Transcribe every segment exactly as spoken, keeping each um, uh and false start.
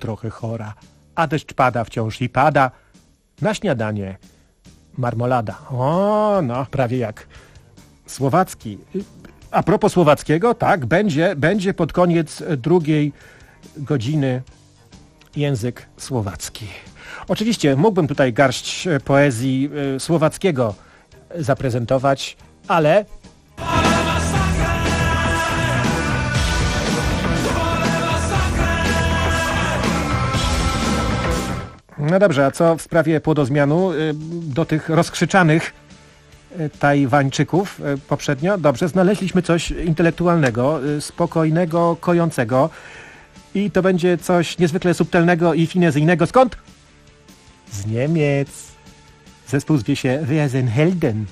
trochę chora, a deszcz pada wciąż i pada. Na śniadanie marmolada. O, no, prawie jak słowacki. A propos słowackiego, tak, będzie, będzie pod koniec drugiej godziny język słowacki. Oczywiście mógłbym tutaj garść poezji słowackiego zaprezentować, ale... No dobrze, a co w sprawie płodozmianu do tych rozkrzyczanych Tajwańczyków poprzednio? Dobrze, znaleźliśmy coś intelektualnego, spokojnego, kojącego i to będzie coś niezwykle subtelnego i finezyjnego. Skąd? Z Niemiec. Zespół zwie się Wer sind Helden.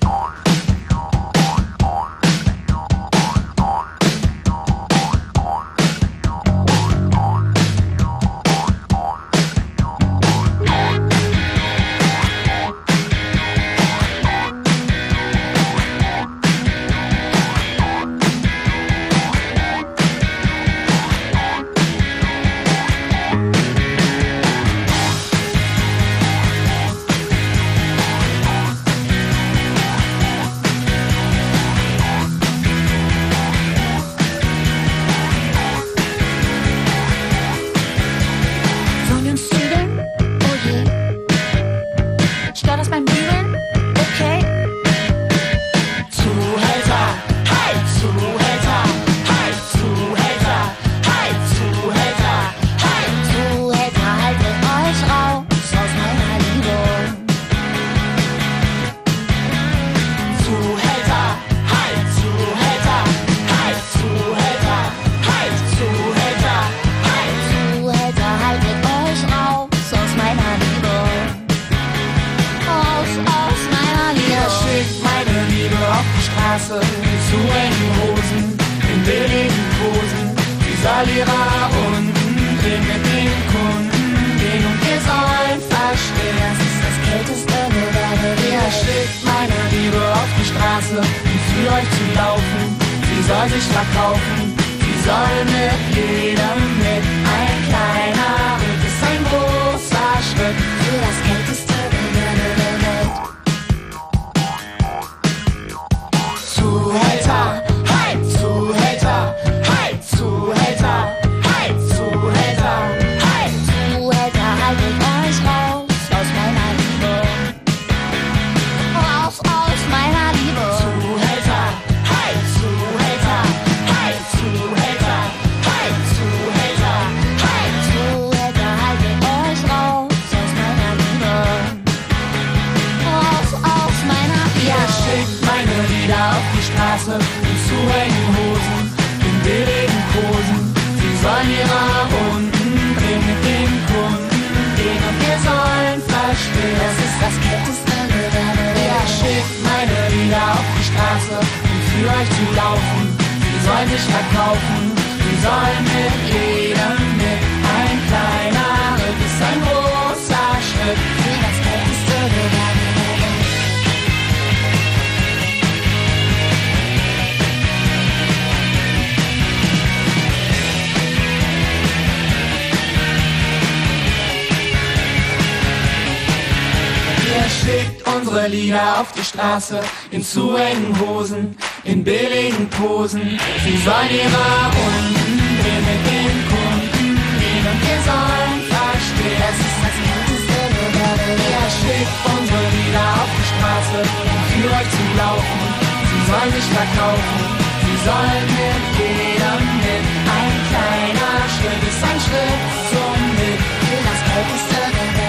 Lieder auf die Straße, in zu engen Hosen, in billigen Posen. Sie sollen ihre Runden drehen mit den Kunden gehen und wir sollen verstehen, das ist das Älteste der Welt. Ihr schickt unsere Lieder auf die Straße, um für euch zu laufen. Sie sollen sich verkaufen, sie sollen mit jedem mit. Ein kleiner Schritt ist ein Schritt zum Mit für das Älteste der Welt.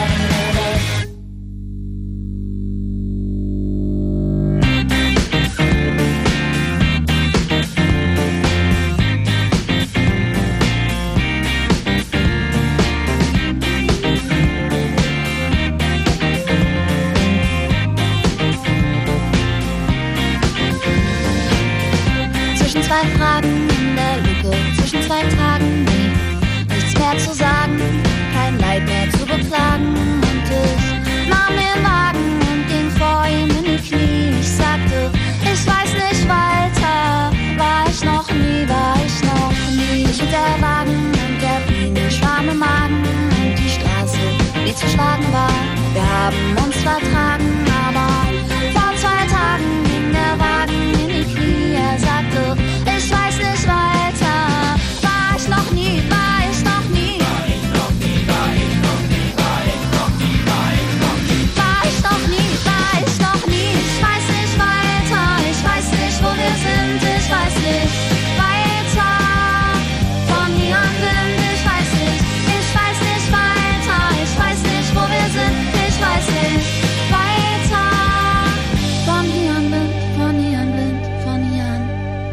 Zwei Fragen in der Lücke, zwischen zwei Tagen nie. Nichts mehr zu sagen, kein Leid mehr zu beklagen. Wir haben uns vertragen, aber vor zwei Tagen ging der Wagen in die Knie. Er sagte, ich weiß nicht weiter. War ich noch nie, war ich noch nie. War ich noch nie, war ich noch nie, war ich noch nie, war ich noch nie. War ich noch nie, war ich noch nie. Ich weiß nicht weiter, ich weiß nicht, wo wir sind, ich weiß nicht weiter. Von hier an blind, ich weiß nicht, ich weiß nicht weiter. Ich weiß nicht, wo wir sind, ich weiß nicht weiter. Von hier an blind, von hier an blind, von hier an.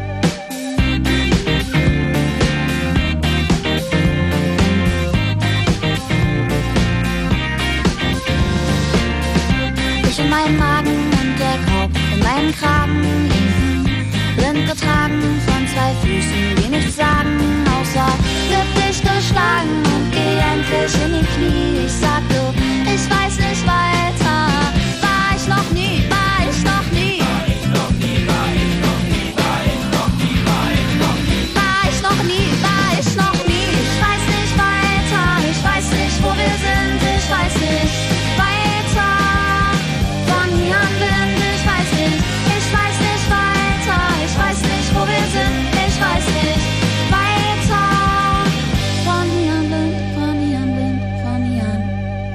Ich in meinem Magen und der Korb in meinem Kragen liefen, blind getragen von zwei Füßen, die nichts sagen, außer glücklich geschlagen und geh endlich in die Knie. Ich sagte, ich weiß nicht weiter. War ich noch nie, war ich noch nie. War ich noch nie, war ich noch nie, war ich noch nie, war ich noch nie. War ich noch nie, war ich noch nie. Ich weiß nicht weiter, ich weiß nicht, wo wir sind, ich weiß nicht weiter. Von hier an blind, ich weiß nicht, ich weiß nicht weiter. Ich weiß nicht, wo wir sind, ich weiß nicht weiter. Von hier an blind, von hier an blind, von hier an.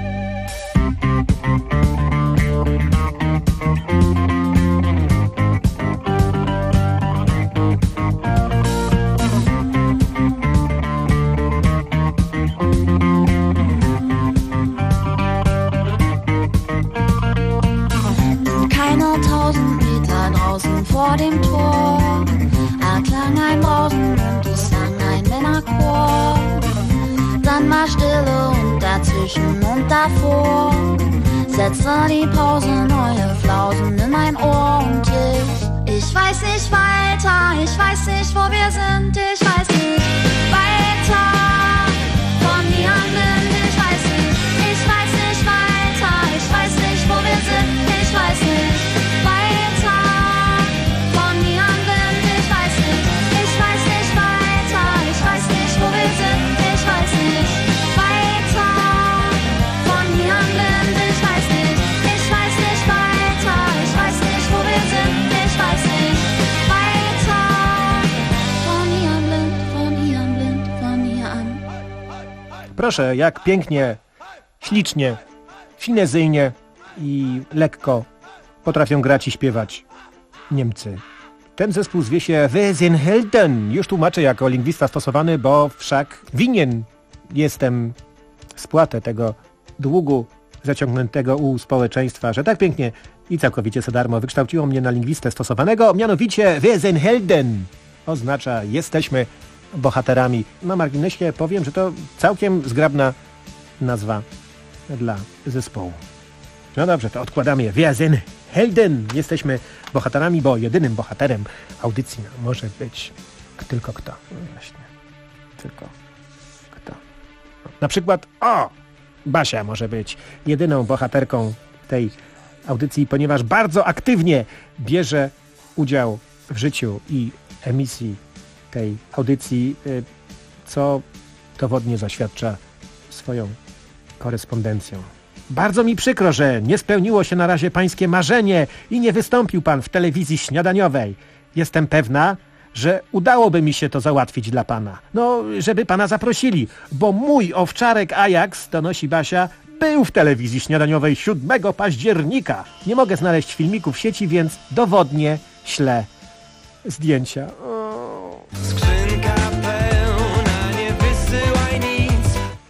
Keine tausend Meter draußen vor dem Tor erklang ein Brausen und es sang ein Männerchor. Dann war Stille und dazwischen und davor setzte die Pause neue Flausen in mein Ohr und ich, ich weiß nicht weiter, ich weiß nicht, wo wir sind, ich weiß nicht weiter. Von hier an blind, ich weiß nicht, ich weiß nicht weiter, ich weiß nicht, wo wir sind, ich weiß nicht weiter. Von hier an blind, ich weiß nicht, ich weiß nicht weiter, ich weiß nicht, wo wir sind, ich weiß nicht weiter. Von hier an blind, ich weiß nicht, ich weiß nicht weiter, ich weiß nicht, wo wir sind, ich weiß nicht weiter. Von hier an blind, von hier an blind, von hier an. Proszę, jak pięknie, ślicznie, finezyjnie i lekko potrafią grać i śpiewać Niemcy. Ten zespół zwie się Wir sind Helden. Już tłumaczę jako lingwista stosowany, bo wszak winien jestem spłatę tego długu zaciągniętego u społeczeństwa, że tak pięknie i całkowicie za darmo wykształciło mnie na lingwistę stosowanego. Mianowicie Wir sind Helden oznacza jesteśmy bohaterami. Na marginesie powiem, że to całkiem zgrabna nazwa dla zespołu. No dobrze, to odkładamy je. Wir sind Helden. Jesteśmy bohaterami, bo jedynym bohaterem audycji może być tylko kto? No właśnie. Tylko kto? Na przykład, o! Basia może być jedyną bohaterką tej audycji, ponieważ bardzo aktywnie bierze udział w życiu i emisji tej audycji, co dowodnie zaświadcza swoją korespondencją. Bardzo mi przykro, że nie spełniło się na razie pańskie marzenie i nie wystąpił pan w telewizji śniadaniowej. Jestem pewna, że udałoby mi się to załatwić dla pana. No, żeby pana zaprosili, bo mój owczarek Ajax, donosi Basia, był w telewizji śniadaniowej siódmego października. Nie mogę znaleźć filmików w sieci, więc dowodnie ślę zdjęcia. O. Skrzynka pełna, nie wysyłaj nic.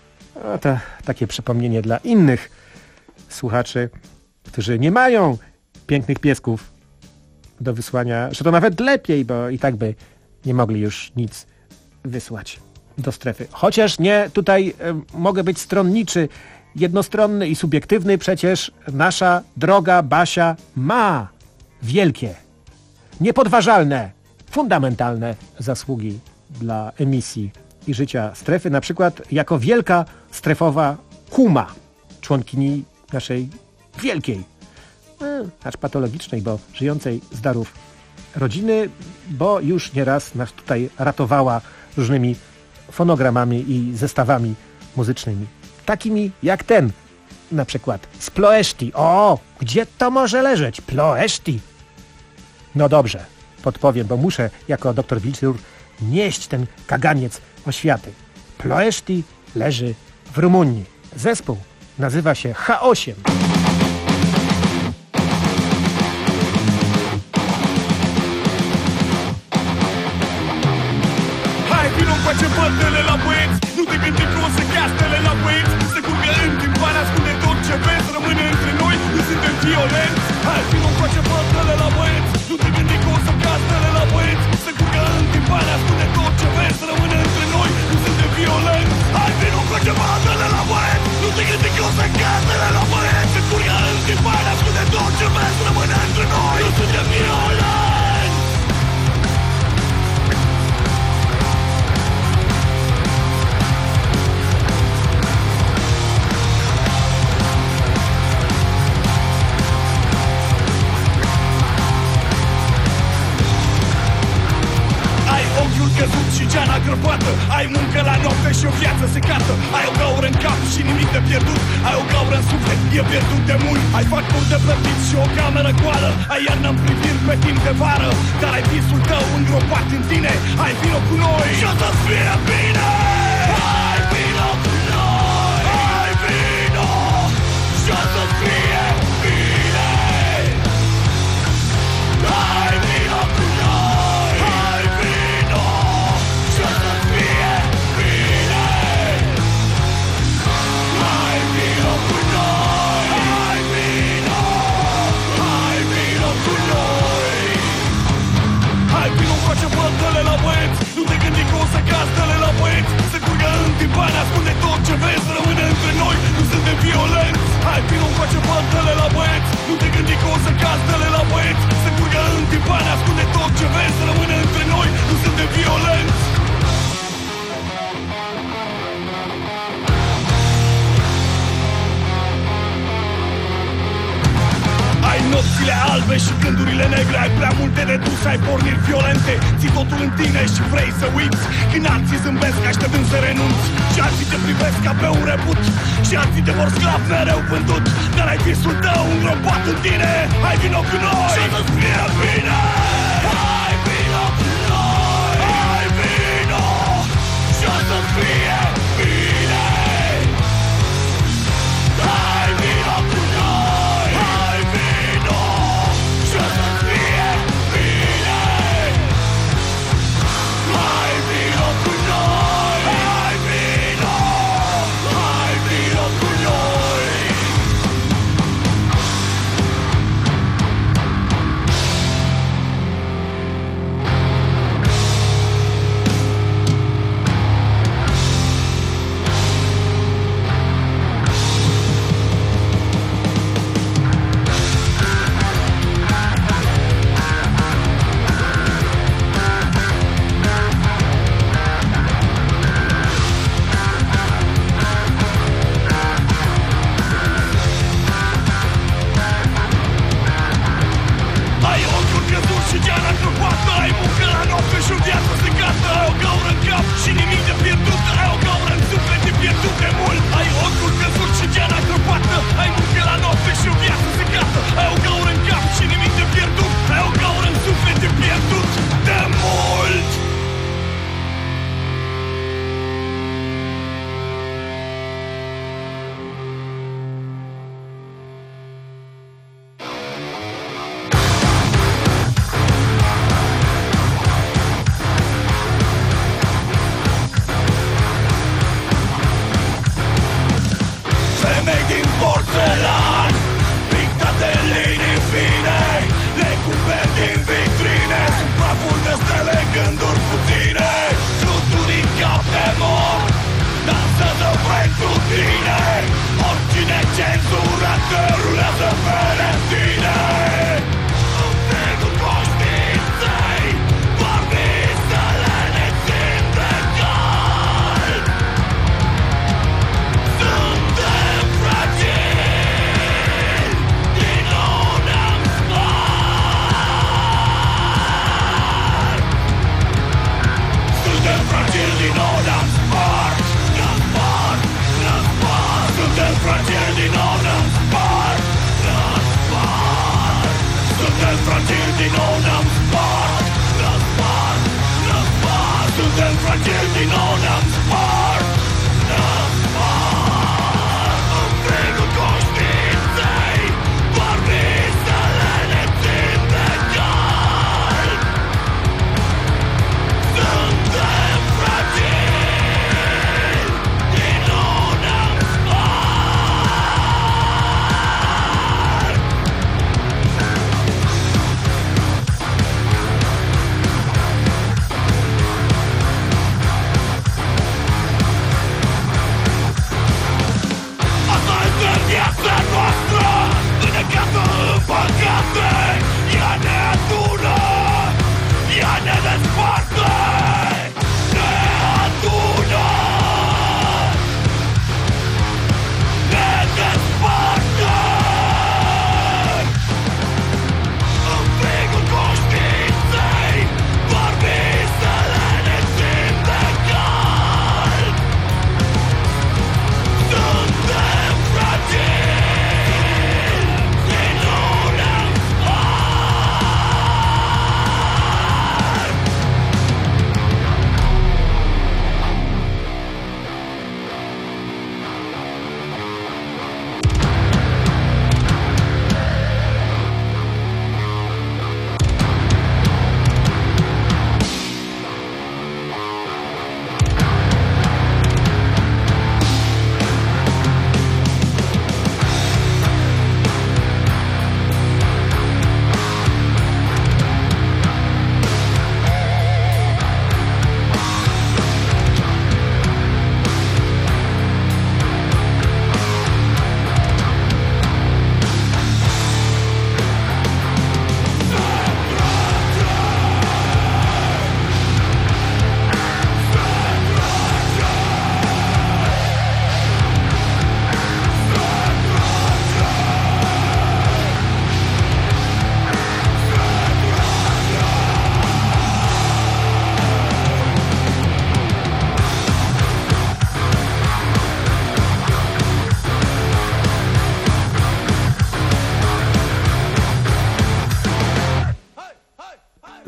A to takie przypomnienie dla innych słuchaczy, którzy nie mają pięknych piesków do wysłania, że to nawet lepiej, bo i tak by nie mogli już nic wysłać do strefy. Chociaż nie, tutaj y, mogę być stronniczy, jednostronny i subiektywny, przecież nasza droga Basia ma wielkie, niepodważalne, fundamentalne zasługi dla emisji i życia strefy, na przykład jako wielka strefowa kuma, członkini naszej wielkiej, acz patologicznej, bo żyjącej z darów rodziny, bo już nieraz nas tutaj ratowała różnymi fonogramami i zestawami muzycznymi. Takimi jak ten, Na przykład z Ploeszti. O, gdzie to może leżeć? Ploeszti. No dobrze, podpowiem, bo muszę jako doktor Wilczur nieść ten kaganiec oświaty. Ploeszti leży w Rumunii. Zespół nazywa się H osiem. Hai, vino încoace, bătele la băieți. Nu te gândi că o să cheastele la băieți. Se curgă în timpan, ascunde tot ce vezi. Rămâne între noi, nu suntem violenți. Hai, vino încoace, bătele la băieți. Nu te gândi că o să cheastele la băieți. Se curgă în timpan, ascunde tot ce vezi. Rămâne între noi, nu suntem violenți. Hai, vino încoace, bătele la băieți. Nu te gândi că o să cheastele la băieți. Se curgă în timpan, ascunde tot ce vezi. Rămâne între noi, nu suntem violenți. Căzut și geana grăbată. Ai muncă la noapte și o viață secată. Ai o gaură în cap și nimic de pierdut. Ai o gaură în suflet, e pierdut de mult. Ai facturi de plătit și o cameră goală. Ai iarnă în priviri pe timp de vară. Dar ai visul tău îngropat în tine. Hai, vino cu noi și o să-ți fie bine. Hai, vino cu noi. Hai, vino și o să-ți fie bine. Hai, vino cu noi. Hai, vino și o să-ți fie bine. Hai, vino cu noi. Hai, vino. Hai, vino cu noi. Hai, vino încoace, bătele la băieți. Nu te gândi că o să castele la băieți. Se curgă în timpan, ascunde tot ce vezi. Rămâne între noi, nu suntem violenți. Hai, vino încoace, bătele la băieți. Nu te gândi că o să castele la băieți. Se curgă în timpan, ascunde tot ce vezi. Rămâne între noi, nu suntem violenți. Ai nopțile albe și gândurile negre. Ai prea multe de dus, ai porniri violente. Ții totul în tine și vrei să uiți. Când alții zâmbesc așteptând să renunți. Și alții te privesc ca pe un reput. Și alții te vor sclav mereu vândut. Dar ai visul tău îngropat în tine. Hai, vino cu noi și o să-ți fie bine. Hai, vino cu noi. Hai, vino și o să-ți fie bine. Hai, vino cu noi. Hai, vino și o să-ți fie bine. Hai, vino cu noi. Hai, vino. Hai, vino cu noi.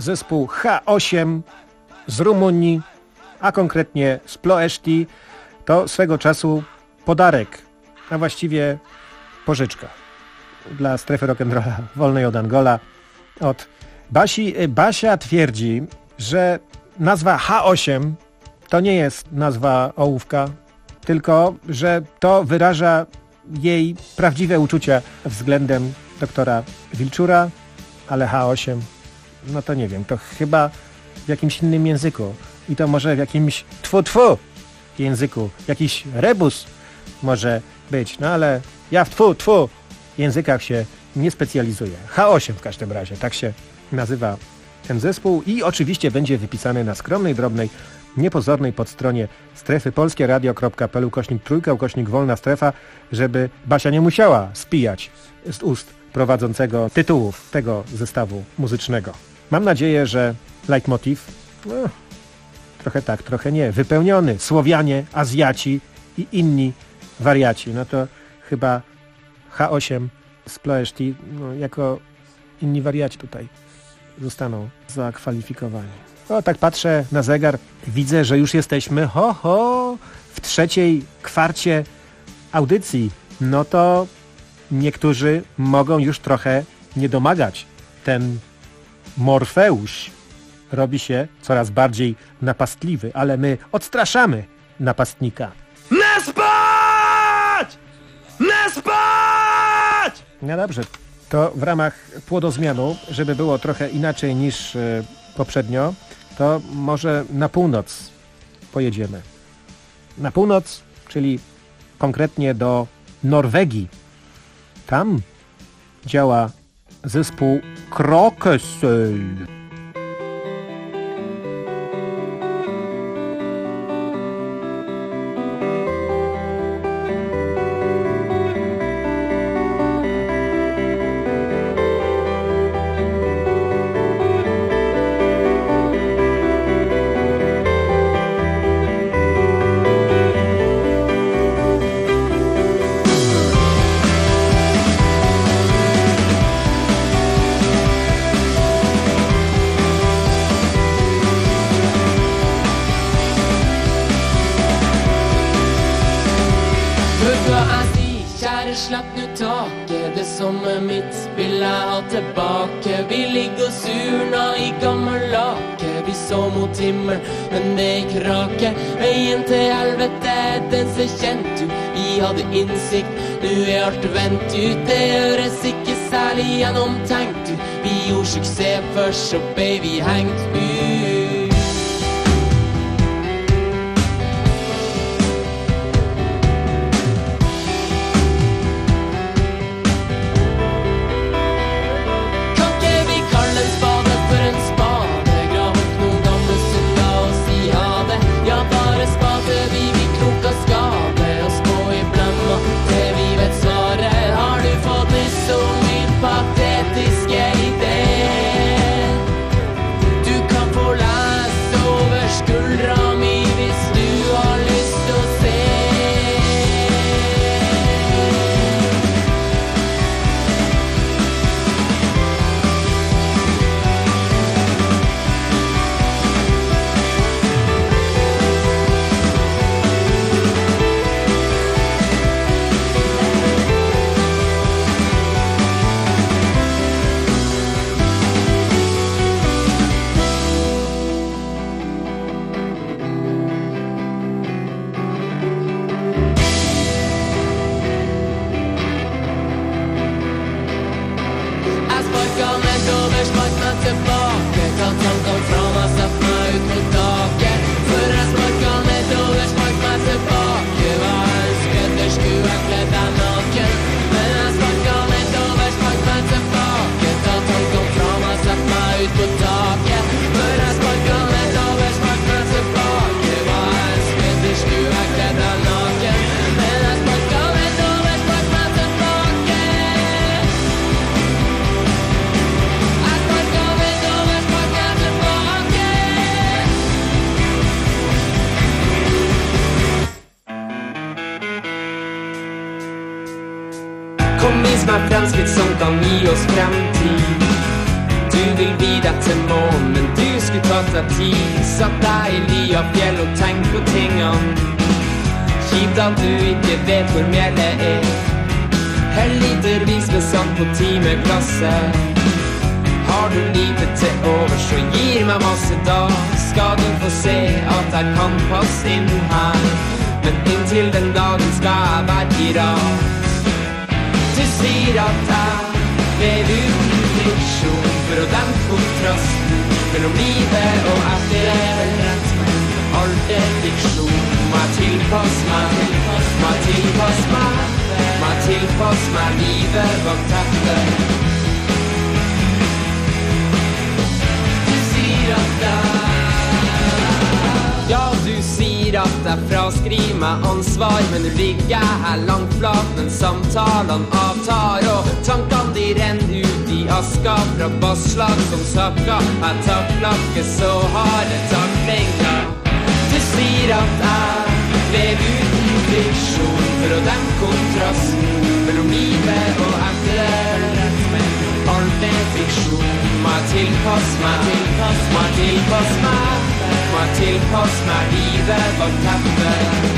zespół H osiem z Rumunii, a konkretnie z Ploiești. To swego czasu podarek, a właściwie pożyczka dla strefy rock'n'rolla wolnej od Angola od Basi. Basia twierdzi, że nazwa H osiem to nie jest nazwa ołówka, tylko że to wyraża jej prawdziwe uczucia względem doktora Wilczura, ale H osiem, no to nie wiem, to chyba w jakimś innym języku i to może w jakimś tfu-tfu języku, jakiś rebus może być, no ale ja w tfu-tfu językach się nie specjalizuję. H osiem w każdym razie, tak się nazywa ten zespół i oczywiście będzie wypisany na skromnej, drobnej, niepozornej podstronie strefy polskieradio kropka p l ukośnik trójka, ukośnik wolna strefa, żeby Basia nie musiała spijać z ust prowadzącego tytułów tego zestawu muzycznego. Mam nadzieję, że leitmotiv, no, trochę tak, trochę nie, wypełniony, Słowianie, Azjaci i inni wariaci, no to chyba H osiem z Ploiești, no, jako inni wariaci tutaj zostaną zakwalifikowani. O, tak patrzę na zegar, widzę, że już jesteśmy ho, ho, w trzeciej kwarcie audycji. No to niektórzy mogą już trochę nie domagać. Ten Morfeusz robi się coraz bardziej napastliwy, ale my odstraszamy napastnika. Nie spać! Nie spać! No dobrze, to w ramach płodozmianu, żeby było trochę inaczej niż y, poprzednio, to może na północ pojedziemy. Na północ, czyli konkretnie do Norwegii. Tam działa zespół Krokusøl. Slapp nu taket, det sommer mitt vil jeg ha tilbake. Vi ligger og surner i gammel lake. Vi så mot himmelen, men det kraker. Veien til helvete, den ser kjent ut. Vi hadde innsikt, nu er alt vendt ut. Det høres ikke særlig gjennomtenkt ut. Vi gjorde suksess først, så ble vi hengt ut. Kom, vis meg fremskritt som kan gi oss fremtid. Du Du vil videre til månen, men du skulle tatt deg tid. Satt deg i ly av fjell og tenk på tingene. Kjipt at du ikke vet hvor mjellet er. Hell litervis med sand på timeklasse. Har du lite til over, så gir meg masse da. Skal du få se at jeg kan passe inn her. Men inntil den dagen skal jeg være pirat. Du sier at jeg lever uten friksjon, for å dempe kontrasten mellom livet og etter. Alt er fiksjon. Må jeg tilpasse meg, må jeg tilpasse meg, må jeg tilpasse meg livet bak teppet. Du sier at jeg, ja, du sier at jeg fraskriver meg ansvar, men du ligger her langt flat, men samtalene avtar, og tankene de renner ut i aska fra basslag som sakka. Jeg takler ikke så harde taklinger. Du sier at jeg lever uten friksjon, for å dempe kontrasten mellom livet og etter. Alt er fiksjon. Må jeg tilpasse meg, må jeg tilpasse meg, må jeg tilpasse meg livet bak teppet.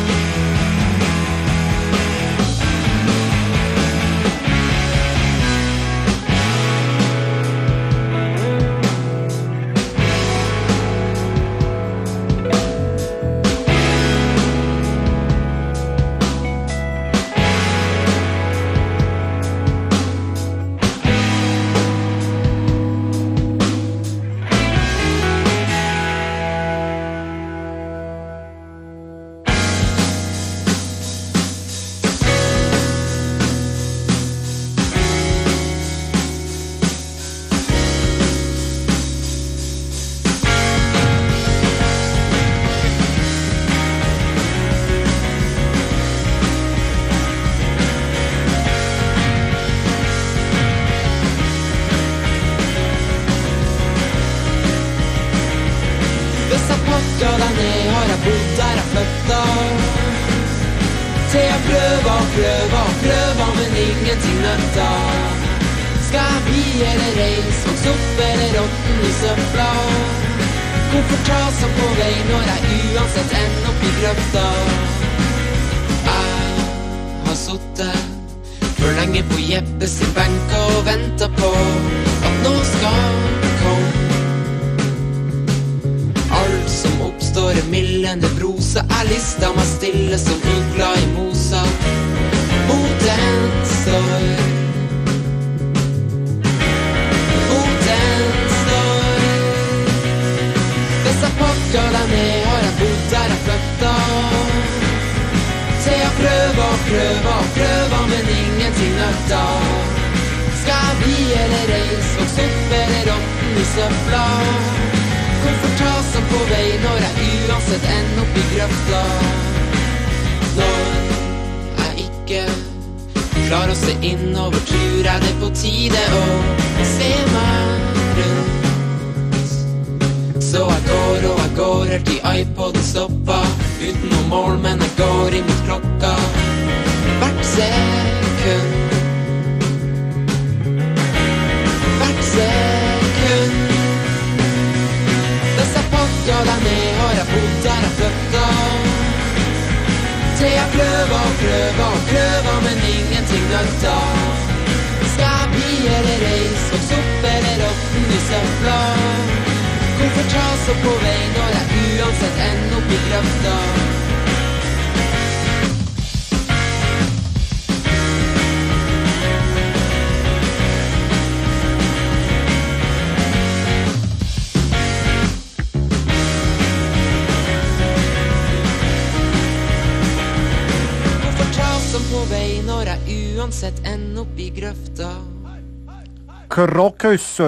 Krokus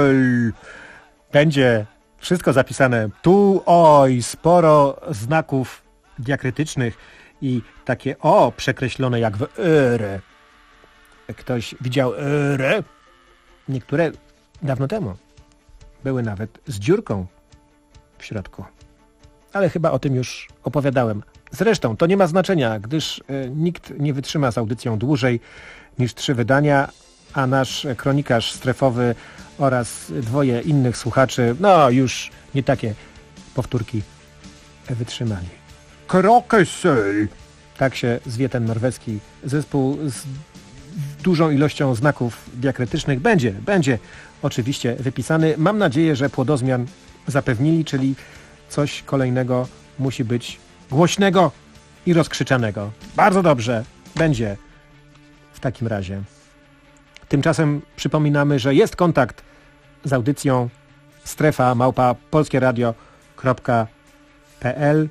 będzie wszystko zapisane tu, oj, sporo znaków diakrytycznych i takie o przekreślone jak w r. Ktoś widział r? Niektóre dawno temu były nawet z dziurką w środku. Ale chyba o tym już opowiadałem. Zresztą to nie ma znaczenia, gdyż y, nikt nie wytrzyma z audycją dłużej niż trzy wydania, a nasz kronikarz strefowy oraz dwoje innych słuchaczy, no już nie takie powtórki wytrzymali. Krokesel. Tak się zwie ten norweski zespół z dużą ilością znaków diakrytycznych. Będzie, będzie oczywiście wypisany. Mam nadzieję, że płodozmian zapewnili, czyli coś kolejnego musi być głośnego i rozkrzyczanego. Bardzo dobrze, będzie w takim razie. Tymczasem przypominamy, że jest kontakt z audycją strefa małpa polskieradio kropka p l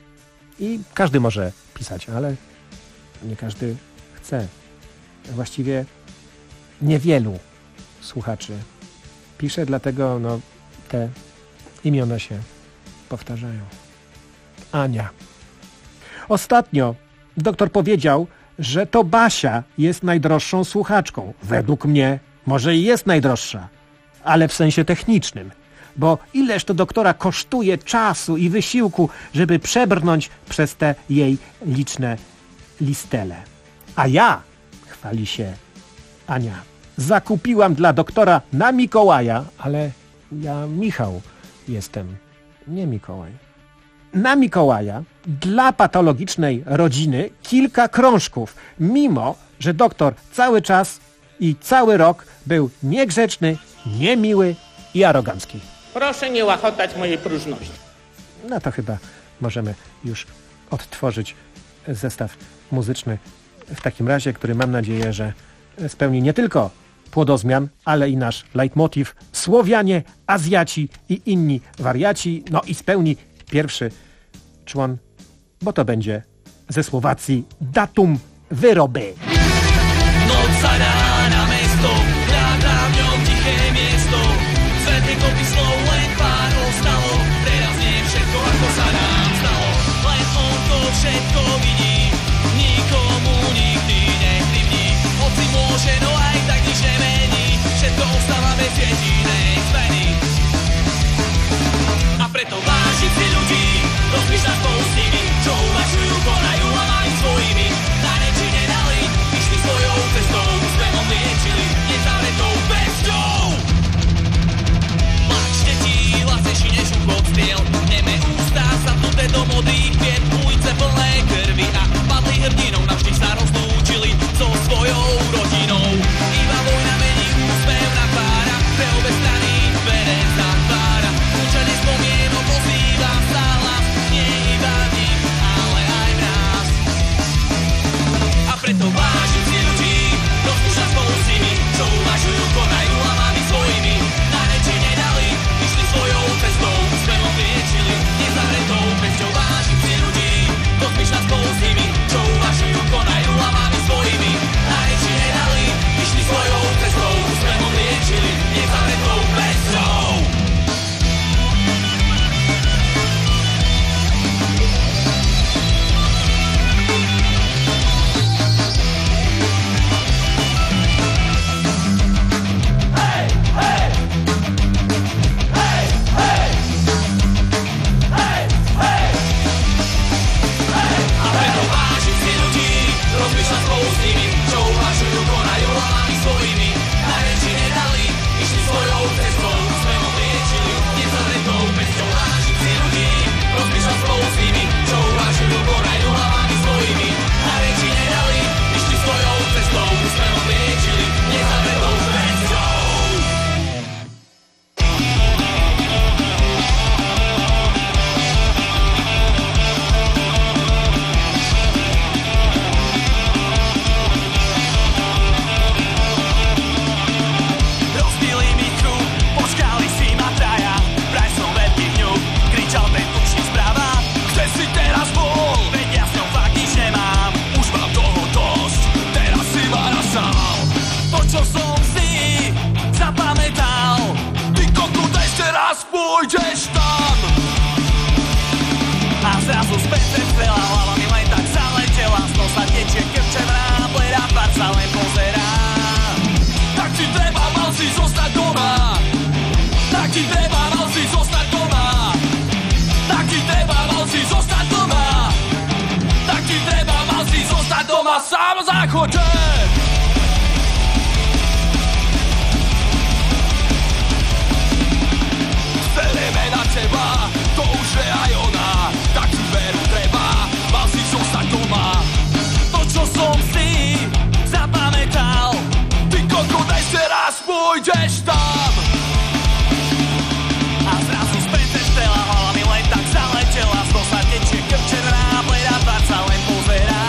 i każdy może pisać, ale nie każdy chce. Właściwie niewielu słuchaczy pisze, dlatego no, te imiona się powtarzają. Ania. Ostatnio doktor powiedział, że to Basia jest najdroższą słuchaczką. Według mnie może i jest najdroższa, ale w sensie technicznym. Bo ileż to doktora kosztuje czasu i wysiłku, żeby przebrnąć przez te jej liczne listele. A ja, chwali się Ania, zakupiłam dla doktora na Mikołaja, ale ja Michał jestem, nie Mikołaj. Na Mikołaja dla patologicznej rodziny kilka krążków, mimo że doktor cały czas i cały rok był niegrzeczny, niemiły i arogancki. Proszę nie łachotać mojej próżności. No to chyba możemy już odtworzyć zestaw muzyczny w takim razie, który mam nadzieję, że spełni nie tylko płodozmian, ale i nasz leitmotiv Słowianie, Azjaci i inni wariaci, no i spełni pierwszy człon, bo to będzie ze Słowacji Datum Wyroby. Noc zaná na mesto, hľadám ňom tiché miesto. Svety kopy slov, len pár ostalo. Teraz nie je všetko, ako sa nám stalo. Len on to všetko vidí, nikomu nikdy nekrivní. Hoci môže, no aj tak nič nemení. Všetko ostáva bez jedinej zmeny. A preto vážim si ľudí, rozmýšľam spolu s nimi, čo uvažujú, konajú a majú svojimi. Na reči nedali, išli svojou cestou, úsmevom liečili, nezavretou pesťou. Plač detí, hlasnejší než úchod striel, neme ústá zapnuté do modrých piet, ulice plné krvi a padli hrdinou, navždy sa rozlúčili so svojou rodinou. Iba vojna mení úsmev na tvára, pre obe strany dvere zatvára. Kľúčanie spomienok ozýva sa hlas, nie iba v nich, ale aj v nás. A preto vážim si ľudí, rozmýšľam spolu s nimi, čo uvažujú, konajú hlavami svojimi. Na reči nedali, išli svojou cestou, úsmevom liečili, nezavretou pesťou. Vážim si ľudí, rozmýšľam spolu s nimi, čo uvažujú, konajú hlavami svojimi. Na reči nedali, išli svojou cestou, úsmevom liečili, nezavretou pesťou. Rozmýšľam spolu s nimi, čo uvažujú, konajú hlavami svojimi. Na reči nedali, išli svojou cestou, úsmevom liečili, nezavretou pesťou. Vážim si ľudí, rozmýšľam spolu s nimi, čo uvažujú, konajú hlavami svojimi. Na reči nedali, išli svojou cestou, úsmevom liečili, nezavretou pesťou. Pôjdeš tam a zrazu späť strela, hlava mi len tak zaletela, z nosa tečie krče vrá, bledá tvár sa len pozerá. Tak ti treba, mal si zostať doma, tak ti treba, mal si zostať doma, tak ti treba, mal si zostať doma, tak ti treba, mal si zostať doma, sám v záchode. že aj ona taký veru treba, mal si zostať doma. To, čo som si zapamätal, ty koko, daj si raz pôjdeš tam. A zrazu späť štela, hlava mi len tak zaletela, z toho sa tečie krv červená, bleda tvár sa len pozerá.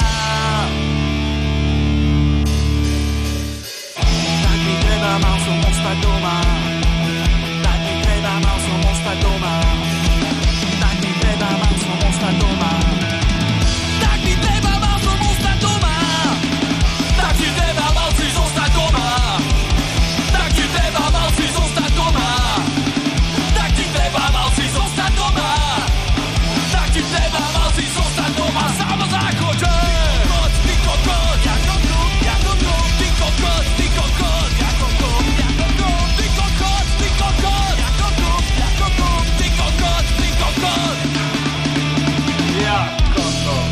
Tak mi treba, mal som ostať doma. Tak mi treba, mal som ostať doma. Tak mi treba, mal som ostať doma. Tak mi treba, mal som ostať doma. Tak ti treba, mal si zostať doma. Tak ti treba, mal si zostať doma. Tak ti treba, mal si zostať doma. Tak ti treba, mal si zostať doma. Sám na záchode. Ty kokot, ja kokot, ja kokot, ty kokot, ty kokot, ja kokot, ja kokot, ty kokot, ty kokot, ja kokot, ja kokot, ty kokot, ty kokot, ja kokot.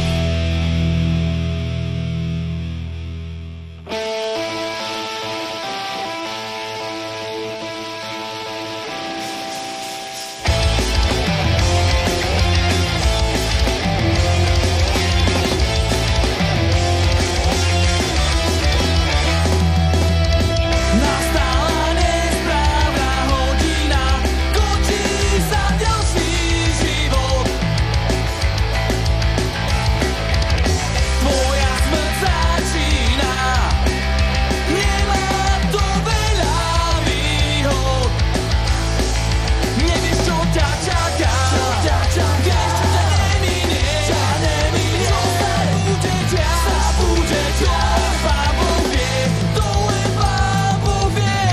Nastala nesprávna hodina, končí sa ďalší život. Tvoja smrť začína, nemá to veľa výhod. Nevieš, čo ťa čaká, vieš, čo ťa neminie, čo sa bude ťa, sa bude ťa. Pán Boh vie, to len Pán Boh vie.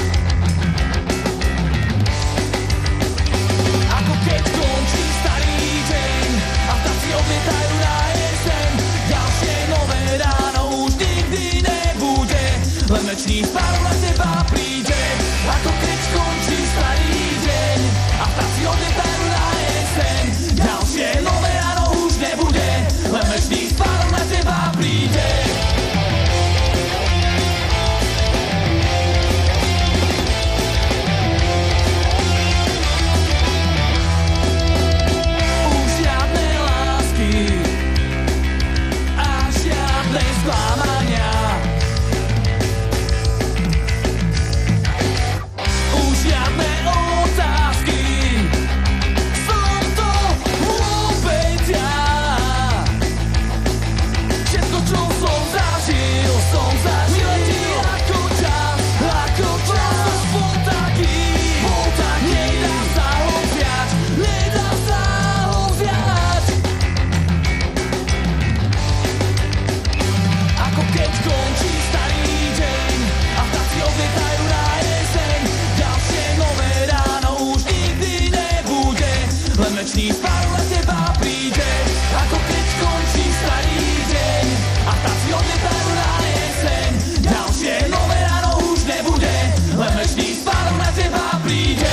Ako keď končí starý deň a vtáci odlietajú na jeseň, ďalšie nové ráno už nikdy nebude, len večný spánok na teba príde. Ako keď končí starý deň a vtáci odlietajú na jeseň, ďalšie nové ráno už nebude, len večný spánok na teba príde. Už žiadne lásky a žiadne sklamania. Už žiadne otázky, som to opäť ja. Všetko, čo som zažil, som zažil ako čas, ako čas. Bol taký, bol taký, nedá sa ho vziať, nedá sa ho vziať. Ako keď končí starý deň a vtáci odlietajú na jeseň, ďalšie nové ráno už nikdy nebude, len večný spánok na teba príde. Ako keď končí starý deň a vtáci odlietajú na jeseň, ďalšie nové ráno už nebude, len večný spánok na teba príde.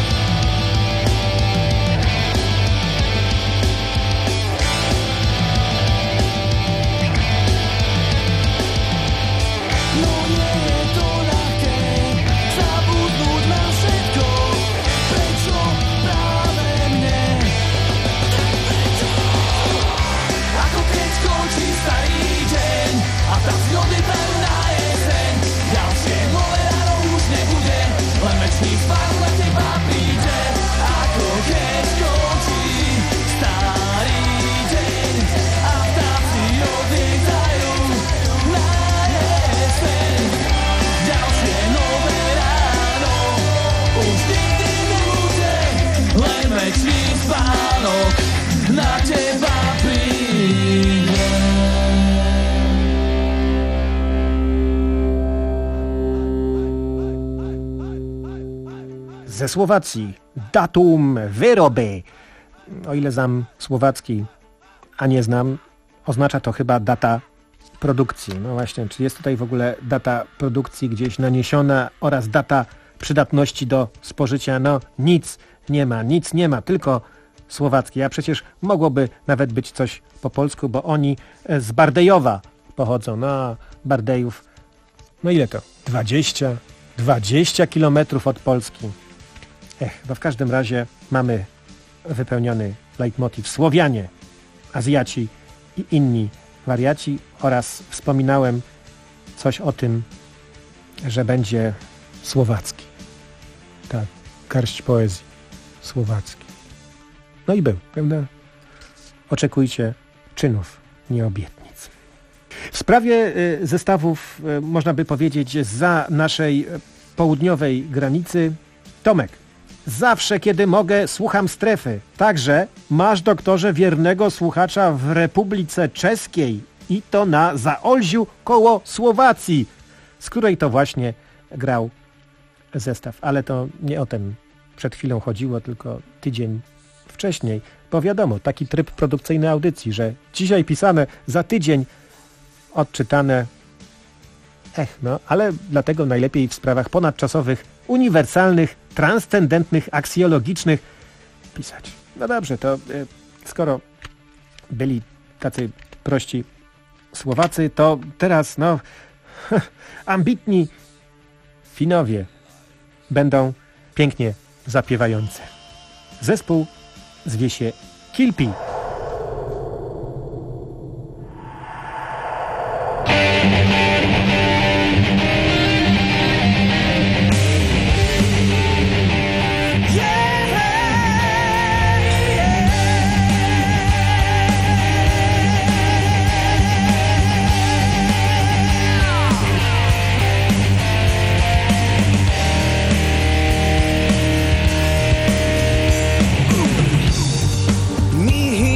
No nie je to ľahké zabudnúť na všetko, prečo práve mne? Ako keď končí starý deň a vtáci odlietajú na jeseň, ďalšie nové ráno už nebude, len večný spánok na teba príde. Ako keď končí starý deň a vtáci odlietajú na jeseň, ďalšie nové ráno už nikdy nebude, len večný spánok na teba príde. Ze Słowacji datum wyroby. O ile znam słowacki, a nie znam, oznacza to chyba data produkcji. No właśnie, czy jest tutaj w ogóle data produkcji gdzieś naniesiona oraz data przydatności do spożycia? No nic nie ma, nic nie ma, tylko słowackie. A przecież mogłoby nawet być coś po polsku, bo oni z Bardejowa pochodzą. No a Bardejów, no ile to? dwadzieścia, dwadzieścia kilometrów od Polski. Ech, no w każdym razie mamy wypełniony leitmotiv Słowianie, Azjaci i inni wariaci oraz wspominałem coś o tym, że będzie słowacki. Tak, garść poezji słowacki. No i był, prawda? Oczekujcie czynów, nie obietnic. W sprawie zestawów, można by powiedzieć, zza naszej południowej granicy, Tomek. Zawsze, kiedy mogę, słucham Strefy. Także masz, doktorze, wiernego słuchacza w Republice Czeskiej i to na Zaolziu koło Słowacji, z której to właśnie grał zestaw. Ale to nie o tym przed chwilą chodziło, tylko tydzień wcześniej. Bo wiadomo, taki tryb produkcyjny audycji, że dzisiaj pisane, za tydzień odczytane. Ech, no, ale dlatego najlepiej w sprawach ponadczasowych, uniwersalnych, transcendentnych, aksjologicznych pisać. No dobrze, to y, skoro byli tacy prości Słowacy, to teraz, no, ambitni Finowie będą pięknie zapiewające. Zespół zwie się Kilpi. Me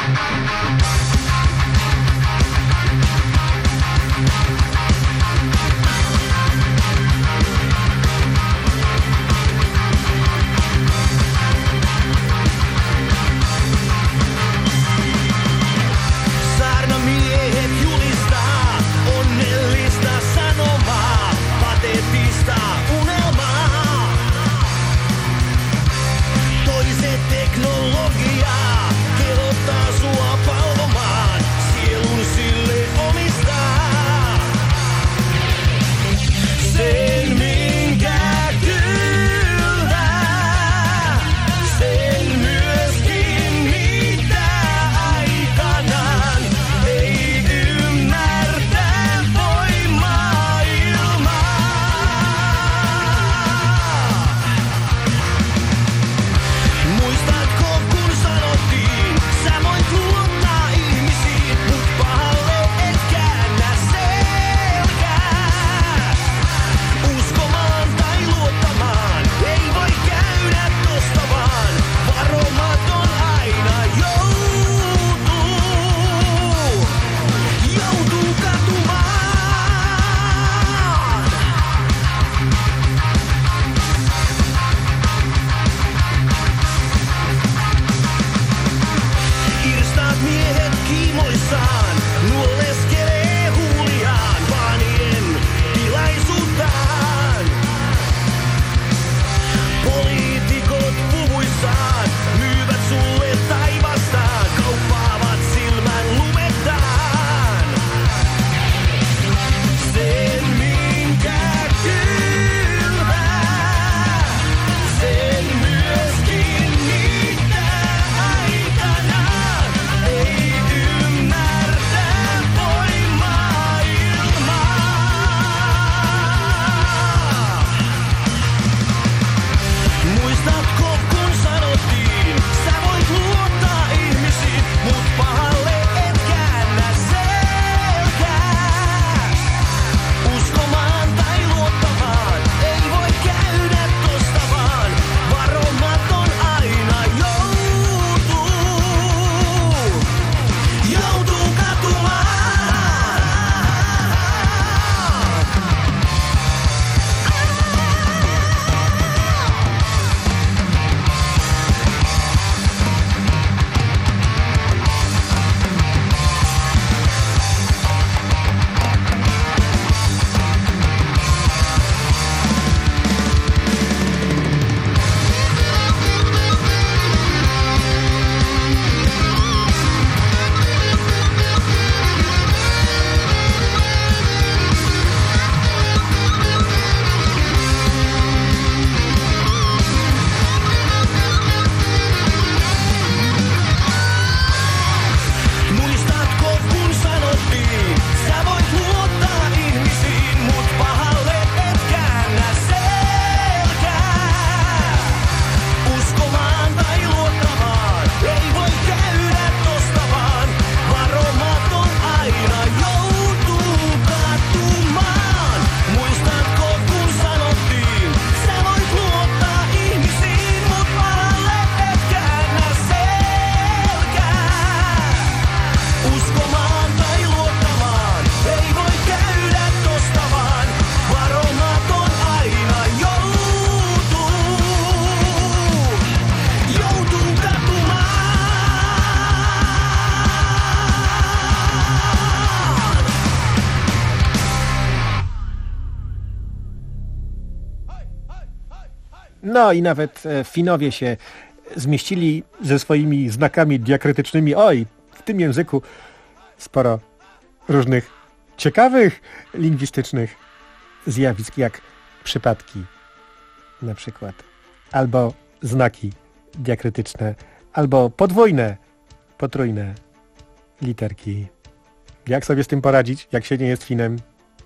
No i nawet Finowie się zmieścili ze swoimi znakami diakrytycznymi. Oj, w tym języku sporo różnych ciekawych lingwistycznych zjawisk, jak przypadki na przykład, albo znaki diakrytyczne, albo podwójne, potrójne literki. Jak sobie z tym poradzić, jak się nie jest Finem?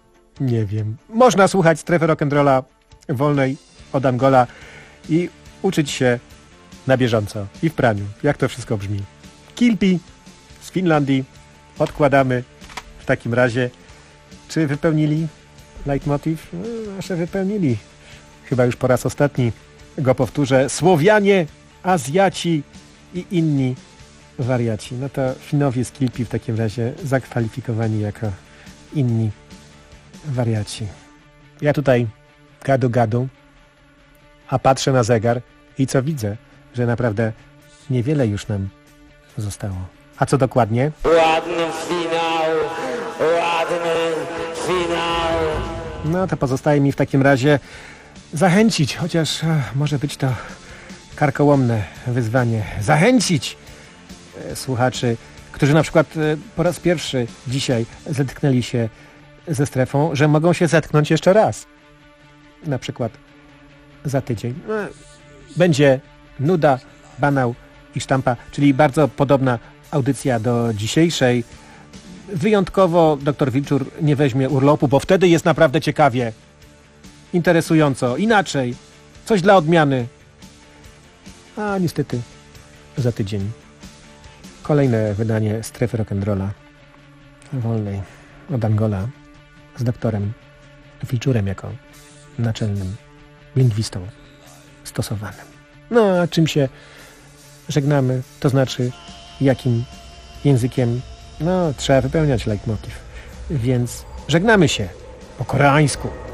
Nie wiem. Można słuchać strefy rock'n'rolla wolnej od Angola i uczyć się na bieżąco i w praniu, jak to wszystko brzmi. Kilpi z Finlandii odkładamy w takim razie. Czy wypełnili leitmotiv? No, nasze wypełnili. Chyba już po raz ostatni go powtórzę. Słowianie, Azjaci i inni wariaci. No to Finowie z Kilpi w takim razie zakwalifikowani jako inni wariaci. Ja tutaj gadu gadu, a patrzę na zegar i co widzę, że naprawdę niewiele już nam zostało. A co dokładnie? Ładny finał, ładny finał. No to pozostaje mi w takim razie zachęcić, chociaż ach, może być to karkołomne wyzwanie, zachęcić e, słuchaczy, którzy na przykład e, po raz pierwszy dzisiaj zetknęli się ze strefą, że mogą się zetknąć jeszcze raz. Na przykład za tydzień. No, będzie nuda, banał i sztampa, czyli bardzo podobna audycja do dzisiejszej. Wyjątkowo doktor Wilczur nie weźmie urlopu, bo wtedy jest naprawdę ciekawie, interesująco, inaczej, coś dla odmiany. A niestety za tydzień kolejne wydanie Strefy Rock'n'Rolla wolnej od Angola z doktorem Wilczurem jako naczelnym lingwistą stosowanym. No a czym się żegnamy, to znaczy jakim językiem? No trzeba wypełniać leitmotiv, więc żegnamy się po koreańsku.